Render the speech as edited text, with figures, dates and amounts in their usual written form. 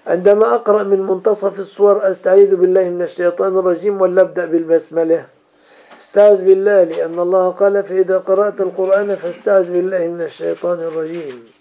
عندما أقرأ من منتصف الصور أستعيذ بالله من الشيطان الرجيم ولا أبدأ بالبسملة؟ استعذ بالله، لأن الله قال: فإذا قرأت القرآن فاستعذ بالله من الشيطان الرجيم.